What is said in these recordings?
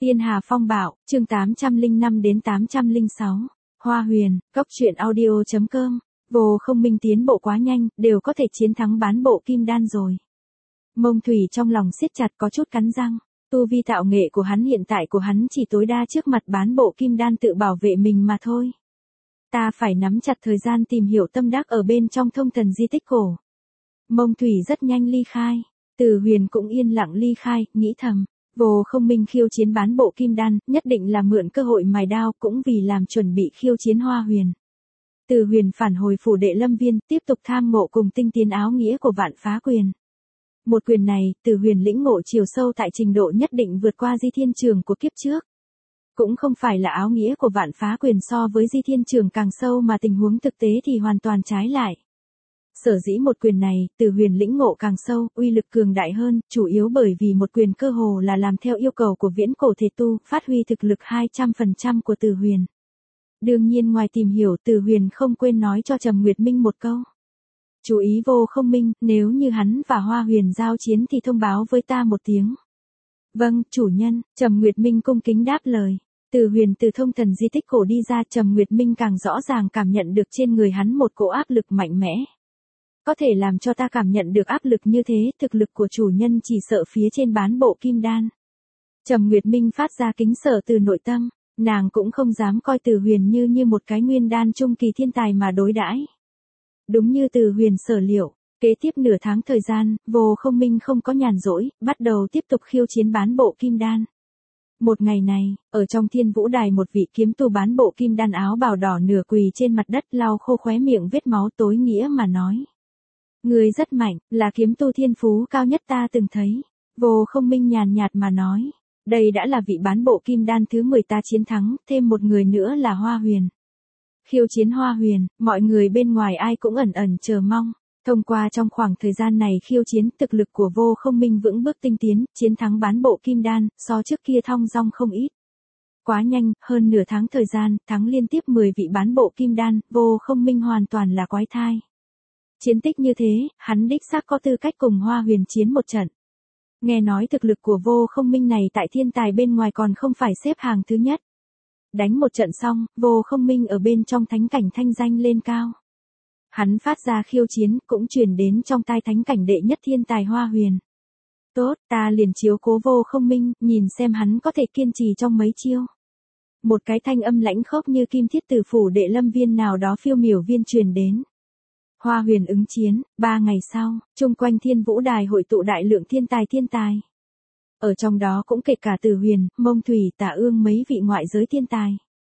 Tiên Hà Phong Bạo, chương 805 đến 806. Hoa Huyền, cốc truyện audio.com. Vô không minh tiến bộ quá nhanh, đều có thể chiến thắng bán bộ kim đan rồi. Mông Thủy trong lòng siết chặt có chút cắn răng. Tu vi tạo nghệ của hắn hiện tại của hắn chỉ tối đa trước mặt bán bộ kim đan tự bảo vệ mình mà thôi. Ta phải nắm chặt thời gian tìm hiểu tâm đắc ở bên trong thông thần di tích cổ. Mông Thủy rất nhanh ly khai. Từ Huyền cũng yên lặng ly khai, nghĩ thầm. Vô không minh khiêu chiến bán bộ kim đan, nhất định là mượn cơ hội mài đao cũng vì làm chuẩn bị khiêu chiến Hoa Huyền. Từ Huyền phản hồi phủ đệ lâm viên, tiếp tục tham ngộ cùng tinh tiến áo nghĩa của vạn phá quyền. Một quyền này, Từ Huyền lĩnh ngộ chiều sâu tại trình độ nhất định vượt qua Di Thiên Trường của kiếp trước. Cũng không phải là áo nghĩa của vạn phá quyền so với Di Thiên Trường càng sâu mà tình huống thực tế thì hoàn toàn trái lại. Sở dĩ một quyền này, Từ Huyền lĩnh ngộ càng sâu, uy lực cường đại hơn, chủ yếu bởi vì một quyền cơ hồ là làm theo yêu cầu của viễn cổ thể tu, phát huy thực lực 200% của Từ Huyền. Đương nhiên ngoài tìm hiểu, Từ Huyền không quên nói cho Trầm Nguyệt Minh một câu. Chú ý Vô không minh, nếu như hắn và Hoa Huyền giao chiến thì thông báo với ta một tiếng. Vâng, chủ nhân, Trầm Nguyệt Minh cung kính đáp lời. Từ Huyền từ thông thần di tích cổ đi ra, Trầm Nguyệt Minh càng rõ ràng cảm nhận được trên người hắn một cỗ áp lực mạnh mẽ. Có thể làm cho ta cảm nhận được áp lực như thế, thực lực của chủ nhân chỉ sợ phía trên bán bộ kim đan. Trầm Nguyệt Minh phát ra kính sợ từ nội tâm, nàng cũng không dám coi Từ Huyền như một cái nguyên đan trung kỳ thiên tài mà đối đãi. Đúng như Từ Huyền sở liệu, kế tiếp nửa tháng thời gian, Vô không minh không có nhàn rỗi, bắt đầu tiếp tục khiêu chiến bán bộ kim đan. Một ngày này, ở trong Thiên Vũ Đài một vị kiếm tu bán bộ kim đan áo bào đỏ nửa quỳ trên mặt đất lau khô khóe miệng vết máu tối nghĩa mà nói. Người rất mạnh, là kiếm tu thiên phú cao nhất ta từng thấy. Vô không minh nhàn nhạt mà nói. Đây đã là vị bán bộ kim đan thứ 10 ta chiến thắng, thêm một người nữa là Hoa Huyền. Khiêu chiến Hoa Huyền, mọi người bên ngoài ai cũng ẩn ẩn chờ mong. Thông qua trong khoảng thời gian này khiêu chiến, thực lực của Vô không minh vững bước tinh tiến, chiến thắng bán bộ kim đan, so trước kia thong dong không ít. Quá nhanh, hơn nửa tháng thời gian, thắng liên tiếp 10 vị bán bộ kim đan, Vô không minh hoàn toàn là quái thai. Chiến tích như thế, hắn đích xác có tư cách cùng Hoa Huyền chiến một trận. Nghe nói thực lực của Vô không minh này tại thiên tài bên ngoài còn không phải xếp hàng thứ nhất. Đánh một trận xong, Vô không minh ở bên trong thánh cảnh thanh danh lên cao. Hắn phát ra khiêu chiến cũng truyền đến trong tai thánh cảnh đệ nhất thiên tài Hoa Huyền. Tốt, ta liền chiếu cố Vô không minh, nhìn xem hắn có thể kiên trì trong mấy chiêu. Một cái thanh âm lãnh khốc như kim thiết từ phủ đệ lâm viên nào đó phiêu miểu viên truyền đến. Hoa Huyền ứng chiến, 3 ngày sau, chung quanh Thiên Vũ Đài hội tụ đại lượng thiên tài. Ở trong đó cũng kể cả Từ Huyền, Mông Thủy, Tả Ương mấy vị ngoại giới thiên tài.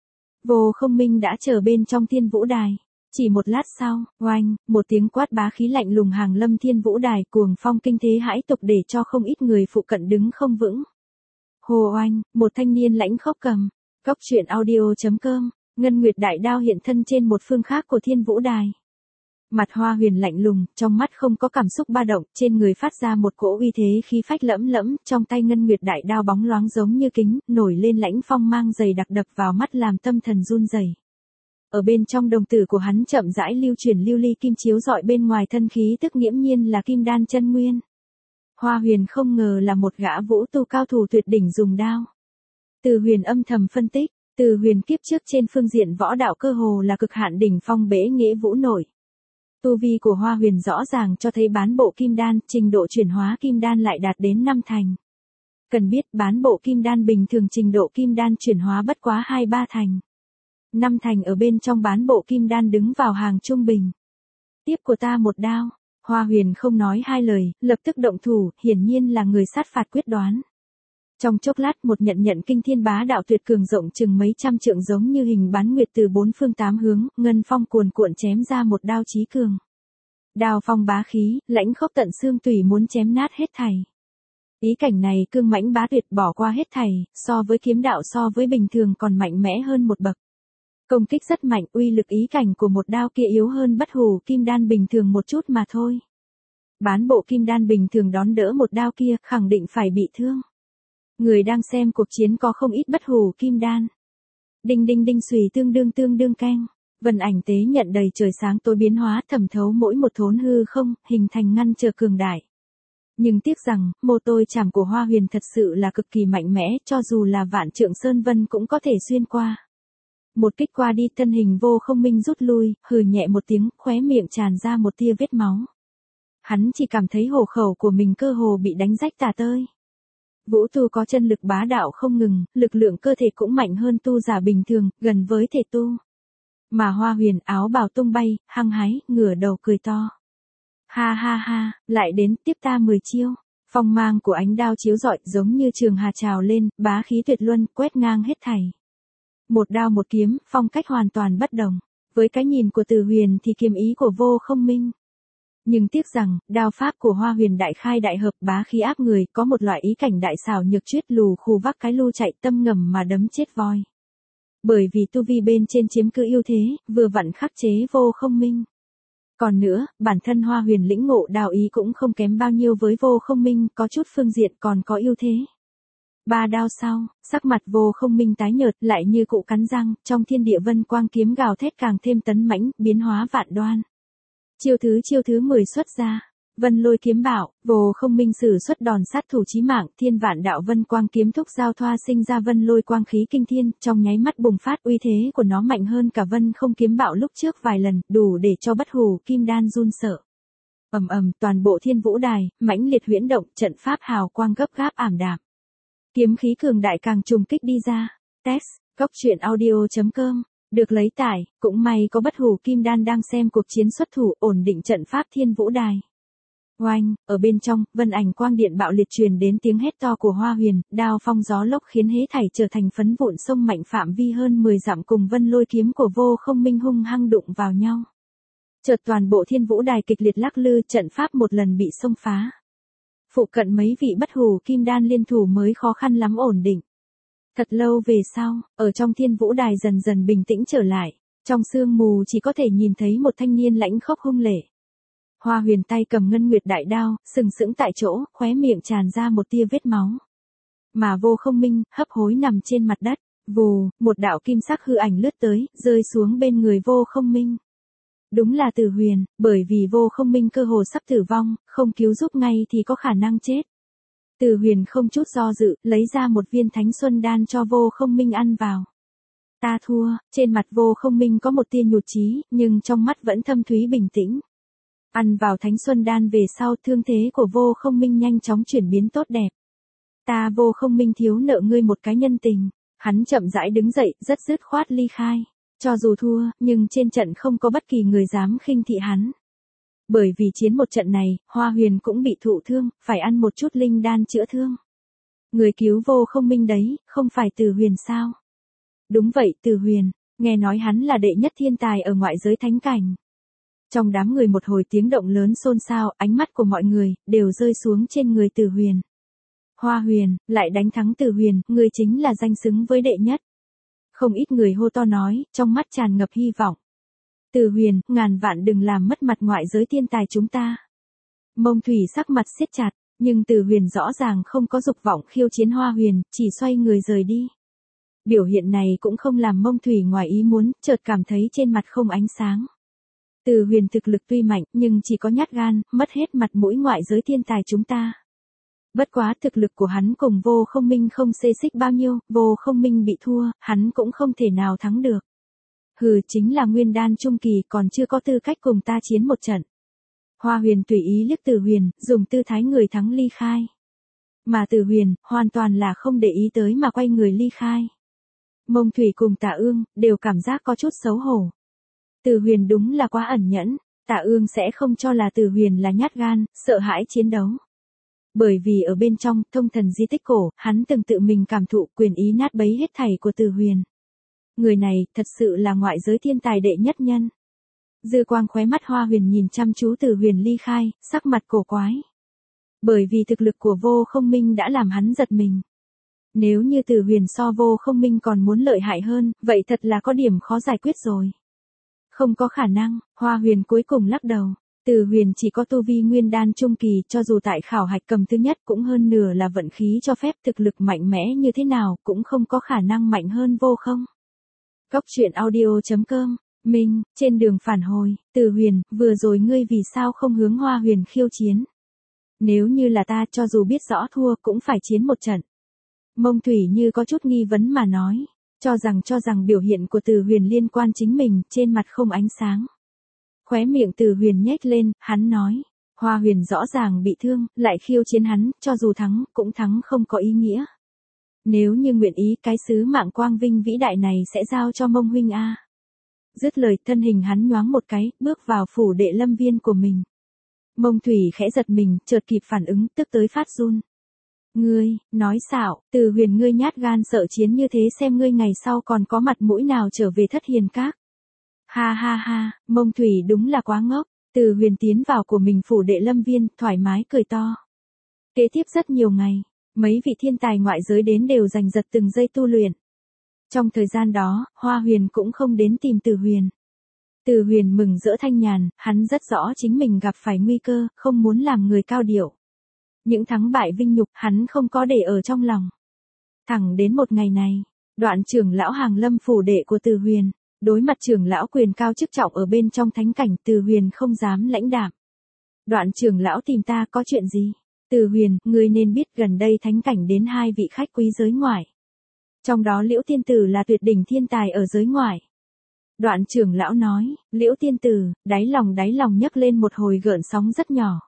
Vô không minh đã chờ bên trong Thiên Vũ Đài. Chỉ một lát sau, oanh, một tiếng quát bá khí lạnh lùng hàng lâm Thiên Vũ Đài, cuồng phong kinh thế hãi tục để cho không ít người phụ cận đứng không vững. Hồ oanh, một thanh niên lãnh khốc cầm. Cốc truyện audio.com, Ngân Nguyệt đại đao hiện thân trên một phương khác của Thiên Vũ Đài. Mặt Hoa Huyền lạnh lùng, trong mắt không có cảm xúc ba động, trên người phát ra một cỗ uy thế khí phách lẫm lẫm, trong tay Ngân Nguyệt đại đao bóng loáng giống như kính, nổi lên lãnh phong mang dày đặc đập vào mắt làm tâm thần run rẩy. Ở bên trong đồng tử của hắn chậm rãi lưu chuyển lưu ly kim chiếu rọi bên ngoài thân khí tức nghiễm nhiên là kim đan chân nguyên. Hoa Huyền không ngờ là một gã vũ tu cao thủ tuyệt đỉnh dùng đao. Từ Huyền âm thầm phân tích, Từ Huyền kiếp trước trên phương diện võ đạo cơ hồ là cực hạn đỉnh phong bế nghĩa vũ nổi. Tu vi của Hoa Huyền rõ ràng cho thấy bán bộ kim đan, trình độ chuyển hóa kim đan lại đạt đến 5 thành. Cần biết bán bộ kim đan bình thường trình độ kim đan chuyển hóa bất quá 2-3 thành. 5 thành ở bên trong bán bộ kim đan đứng vào hàng trung bình. Tiếp của ta một đao. Hoa Huyền không nói hai lời, lập tức động thủ, hiển nhiên là người sát phạt quyết đoán. Trong chốc lát một nhận kinh thiên bá đạo tuyệt cường rộng chừng mấy trăm trượng giống như hình bán nguyệt từ 4 phương 8 hướng, ngân phong cuồn cuộn chém ra một đao chí cường. Đao phong bá khí, lãnh khốc tận xương tủy muốn chém nát hết thảy. Ý cảnh này cương mãnh bá tuyệt bỏ qua hết thảy, so với kiếm đạo so với bình thường còn mạnh mẽ hơn một bậc. Công kích rất mạnh, uy lực ý cảnh của một đao kia yếu hơn bất hủ kim đan bình thường một chút mà thôi. Bán bộ kim đan bình thường đón đỡ một đao kia, khẳng định phải bị thương. Người đang xem cuộc chiến có không ít bất hủ kim đan. Đinh đinh đinh xùy tương đương keng. Vân ảnh tế nhận đầy trời sáng tối biến hóa thẩm thấu mỗi một thốn hư không, hình thành ngăn trở cường đại. Nhưng tiếc rằng, mô tôi chảm của Hoa Huyền thật sự là cực kỳ mạnh mẽ, cho dù là vạn trượng sơn vân cũng có thể xuyên qua. Một kích qua đi, thân hình Vô Không Minh rút lui, hừ nhẹ một tiếng, khóe miệng tràn ra một tia vết máu. Hắn chỉ cảm thấy hổ khẩu của mình cơ hồ bị đánh rách tả tơi. Vũ tu có chân lực bá đạo không ngừng, lực lượng cơ thể cũng mạnh hơn tu giả bình thường, gần với thể tu. Mà Hoa Huyền áo bào tung bay, hăng hái, ngửa đầu cười to. Ha ha ha, lại đến, tiếp ta 10 chiêu. Phong mang của ánh đao chiếu rọi giống như trường hà trào lên, bá khí tuyệt luân, quét ngang hết thảy. Một đao một kiếm, phong cách hoàn toàn bất đồng. Với cái nhìn của Từ Huyền thì kiếm ý của Vô Không Minh. Nhưng tiếc rằng, đao pháp của Hoa Huyền đại khai đại hợp, bá khí áp người, có một loại ý cảnh đại xảo nhược chuyết, lù khù vác cái lu chạy, tâm ngầm mà đấm chết voi. Bởi vì tu vi bên trên chiếm cứ ưu thế, vừa vặn khắc chế Vô Không Minh. Còn nữa, bản thân Hoa Huyền lĩnh ngộ đao ý cũng không kém bao nhiêu với Vô Không Minh, có chút phương diện còn có ưu thế. 3 đao sau, sắc mặt Vô Không Minh tái nhợt, lại như cụ cắn răng, trong thiên địa vân quang kiếm gào thét càng thêm tấn mãnh, biến hóa vạn đoan. Chiêu thứ 10 xuất ra. Vân Lôi kiếm bạo, Vô Không Minh sử xuất đòn sát thủ chí mạng, thiên vạn đạo vân quang kiếm thúc giao thoa sinh ra vân lôi quang khí kinh thiên, trong nháy mắt bùng phát, uy thế của nó mạnh hơn cả Vân Không kiếm bạo lúc trước vài lần, đủ để cho Bất Hủ Kim Đan run sợ. Ầm ầm, toàn bộ Thiên Vũ Đài mãnh liệt huyễn động, trận pháp hào quang gấp gáp ảm đạm. Kiếm khí cường đại càng trùng kích đi ra. Text, goctruyện.audio.com. Được lấy tải, cũng may có Bất Hủ Kim Đan đang xem cuộc chiến xuất thủ, ổn định trận pháp Thiên Vũ Đài. Oanh, ở bên trong, vân ảnh quang điện bạo liệt truyền đến tiếng hét to của Hoa Huyền, đao phong gió lốc khiến hế thảy trở thành phấn vụn, sông mạnh phạm vi hơn 10 dặm cùng Vân Lôi kiếm của Vô Không Minh hung hăng đụng vào nhau. Chợt toàn bộ Thiên Vũ Đài kịch liệt lắc lư, trận pháp một lần bị xông phá. Phụ cận mấy vị Bất Hủ Kim Đan liên thủ mới khó khăn lắm ổn định. Thật lâu về sau, ở trong Thiên Vũ Đài dần dần bình tĩnh trở lại, trong sương mù chỉ có thể nhìn thấy một thanh niên lãnh khốc hung lệ. Hoa Huyền tay cầm ngân nguyệt đại đao, sừng sững tại chỗ, khóe miệng tràn ra một tia vết máu. Mà Vô Không Minh, hấp hối nằm trên mặt đất, vù, một đạo kim sắc hư ảnh lướt tới, rơi xuống bên người Vô Không Minh. Đúng là Từ Huyền, bởi vì Vô Không Minh cơ hồ sắp tử vong, không cứu giúp ngay thì có khả năng chết. Từ Huyền không chút do dự, lấy ra một viên Thánh Xuân Đan cho Vô Không Minh ăn vào. Ta thua, trên mặt Vô Không Minh có một tia nhụt chí, nhưng trong mắt vẫn thâm thúy bình tĩnh. Ăn vào Thánh Xuân Đan về sau, thương thế của Vô Không Minh nhanh chóng chuyển biến tốt đẹp. Ta Vô Không Minh thiếu nợ ngươi một cái nhân tình. Hắn chậm rãi đứng dậy, rất dứt khoát ly khai. Cho dù thua, nhưng trên trận không có bất kỳ người dám khinh thị hắn. Bởi vì chiến một trận này, Hoa Huyền cũng bị thụ thương, phải ăn một chút linh đan chữa thương. Người cứu Vô Không Minh đấy, không phải Từ Huyền sao? Đúng vậy, Từ Huyền, nghe nói hắn là đệ nhất thiên tài ở ngoại giới thánh cảnh. Trong đám người một hồi tiếng động lớn xôn xao, ánh mắt của mọi người đều rơi xuống trên người Từ Huyền. Hoa Huyền, lại đánh thắng Từ Huyền, người chính là danh xứng với đệ nhất. Không ít người hô to nói, trong mắt tràn ngập hy vọng. Từ Huyền, ngàn vạn đừng làm mất mặt ngoại giới thiên tài chúng ta. Mông Thủy sắc mặt siết chặt, nhưng Từ Huyền rõ ràng không có dục vọng khiêu chiến Hoa Huyền, chỉ xoay người rời đi. Biểu hiện này cũng không làm Mông Thủy ngoài ý muốn, chợt cảm thấy trên mặt không ánh sáng. Từ Huyền thực lực tuy mạnh, nhưng chỉ có nhát gan, mất hết mặt mũi ngoại giới thiên tài chúng ta. Bất quá thực lực của hắn cùng Vô Không Minh không xê xích bao nhiêu, Vô Không Minh bị thua, hắn cũng không thể nào thắng được. Hừ, chính là nguyên đan trung kỳ, còn chưa có tư cách cùng ta chiến một trận. Hoa Huyền tùy ý liếc Từ Huyền, dùng tư thái người thắng ly khai. Mà Từ Huyền, hoàn toàn là không để ý tới mà quay người ly khai. Mông Thủy cùng Tạ Ương, đều cảm giác có chút xấu hổ. Từ Huyền đúng là quá ẩn nhẫn, Tạ Ương sẽ không cho là Từ Huyền là nhát gan, sợ hãi chiến đấu. Bởi vì ở bên trong, thông thần di tích cổ, hắn từng tự mình cảm thụ quyền ý nát bấy hết thảy của Từ Huyền. Người này, thật sự là ngoại giới thiên tài đệ nhất nhân. Dư quang khóe mắt Hoa Huyền nhìn chăm chú Từ Huyền ly khai, sắc mặt cổ quái. Bởi vì thực lực của Vô Không Minh đã làm hắn giật mình. Nếu như Từ Huyền so Vô Không Minh còn muốn lợi hại hơn, vậy thật là có điểm khó giải quyết rồi. Không có khả năng, Hoa Huyền cuối cùng lắc đầu. Từ Huyền chỉ có tu vi nguyên đan trung kỳ, cho dù tại khảo hạch cầm thứ nhất cũng hơn nửa là vận khí cho phép, thực lực mạnh mẽ như thế nào cũng không có khả năng mạnh hơn Vô Không. Goctruyện.audio.com. Minh, trên đường phản hồi, Từ Huyền, vừa rồi ngươi vì sao không hướng Hoa Huyền khiêu chiến? Nếu như là ta cho dù biết rõ thua cũng phải chiến một trận. Mông Thủy Như có chút nghi vấn mà nói, cho rằng biểu hiện của Từ Huyền liên quan chính mình, trên mặt không ánh sáng. Khóe miệng Từ Huyền nhếch lên, hắn nói, Hoa Huyền rõ ràng bị thương, lại khiêu chiến hắn, cho dù thắng, cũng thắng không có ý nghĩa. Nếu như nguyện ý, cái sứ mạng quang vinh vĩ đại này sẽ giao cho Mông huynh a. Dứt lời, thân hình hắn nhoáng một cái, bước vào phủ đệ lâm viên của mình. Mông Thủy khẽ giật mình, chợt kịp phản ứng, tức tới phát run. Ngươi, nói xạo, Từ Huyền ngươi nhát gan sợ chiến như thế, xem ngươi ngày sau còn có mặt mũi nào trở về Thất Hiền Các. Ha ha ha, Mông Thủy đúng là quá ngốc. Từ Huyền tiến vào của mình phủ đệ lâm viên, thoải mái cười to. Kế tiếp rất nhiều ngày, mấy vị thiên tài ngoại giới đến đều giành giật từng giây tu luyện. Trong thời gian đó, Hoa Huyền cũng không đến tìm Từ Huyền. Từ Huyền mừng rỡ thanh nhàn, hắn rất rõ chính mình gặp phải nguy cơ, không muốn làm người cao điệu. Những thắng bại vinh nhục hắn không có để ở trong lòng. Thẳng đến một ngày này, Đoạn trưởng lão hàng lâm phủ đệ của Từ Huyền, đối mặt trưởng lão quyền cao chức trọng ở bên trong thánh cảnh, Từ Huyền không dám lãnh đạm. Đoạn trưởng lão tìm ta có chuyện gì? Từ Huyền, ngươi nên biết gần đây thánh cảnh đến 2 vị khách quý giới ngoại. Trong đó Liễu Tiên Tử là tuyệt đỉnh thiên tài ở giới ngoại. Đoạn trưởng lão nói, Liễu Tiên Tử, đáy lòng nhấc lên một hồi gợn sóng rất nhỏ.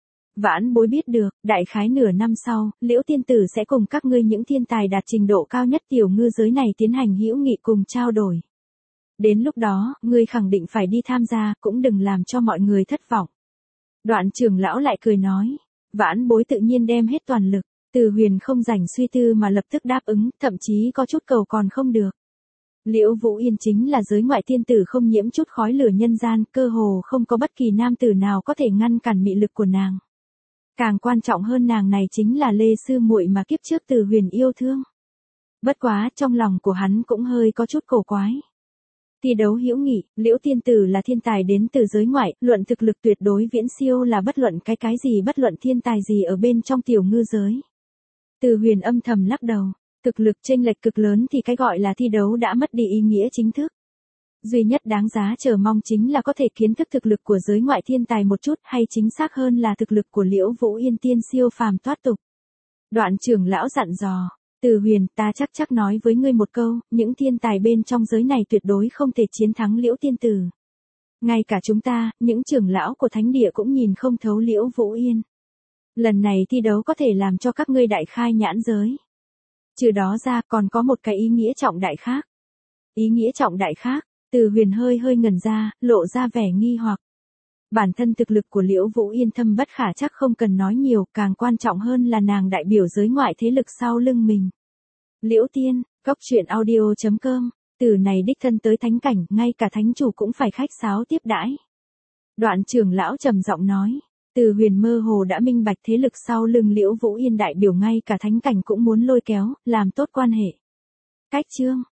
Vãn bối biết được, đại khái nửa năm sau, Liễu Tiên Tử sẽ cùng các ngươi những thiên tài đạt trình độ cao nhất tiểu ngư giới này tiến hành hữu nghị cùng trao đổi. Đến lúc đó, ngươi khẳng định phải đi tham gia, cũng đừng làm cho mọi người thất vọng. Đoạn trưởng lão lại cười nói, vãn bối tự nhiên đem hết toàn lực. Từ Huyền không rảnh suy tư mà lập tức đáp ứng, thậm chí có chút cầu còn không được. Liễu Vũ Yên chính là giới ngoại tiên tử không nhiễm chút khói lửa nhân gian, cơ hồ không có bất kỳ nam tử nào có thể ngăn cản mị lực của nàng. Càng quan trọng hơn, nàng này chính là Lê sư muội mà kiếp trước Từ Huyền yêu thương. Bất quá, trong lòng của hắn cũng hơi có chút cổ quái. Thi đấu hữu nghị, Liễu Tiên Tử là thiên tài đến từ giới ngoại, luận thực lực tuyệt đối viễn siêu là bất luận cái gì, bất luận thiên tài gì ở bên trong tiểu ngư giới. Từ Huyền âm thầm lắc đầu, thực lực chênh lệch cực lớn thì cái gọi là thi đấu đã mất đi ý nghĩa chính thức. Duy nhất đáng giá chờ mong chính là có thể kiến thức thực lực của giới ngoại thiên tài một chút, hay chính xác hơn là thực lực của Liễu Vũ Yên tiên siêu phàm thoát tục. Đoạn trưởng lão dặn dò, Từ Huyền, ta chắc nói với ngươi một câu, những thiên tài bên trong giới này tuyệt đối không thể chiến thắng Liễu Tiên Tử. Ngay cả chúng ta, những trưởng lão của thánh địa cũng nhìn không thấu Liễu Vũ Yên. Lần này thi đấu có thể làm cho các ngươi đại khai nhãn giới. Trừ đó ra còn có một cái ý nghĩa trọng đại khác. Ý nghĩa trọng đại khác, Từ Huyền hơi ngẩn ra, lộ ra vẻ nghi hoặc. Bản thân thực lực của Liễu Vũ Yên thâm bất khả chắc, không cần nói nhiều, càng quan trọng hơn là nàng đại biểu giới ngoại thế lực sau lưng mình. Liễu Tiên, Cốc Truyện Audio.com, từ này đích thân tới thánh cảnh, ngay cả thánh chủ cũng phải khách sáo tiếp đãi. Đoạn trưởng lão trầm giọng nói, Từ Huyền mơ hồ đã minh bạch thế lực sau lưng Liễu Vũ Yên đại biểu ngay cả thánh cảnh cũng muốn lôi kéo, làm tốt quan hệ. Cách chương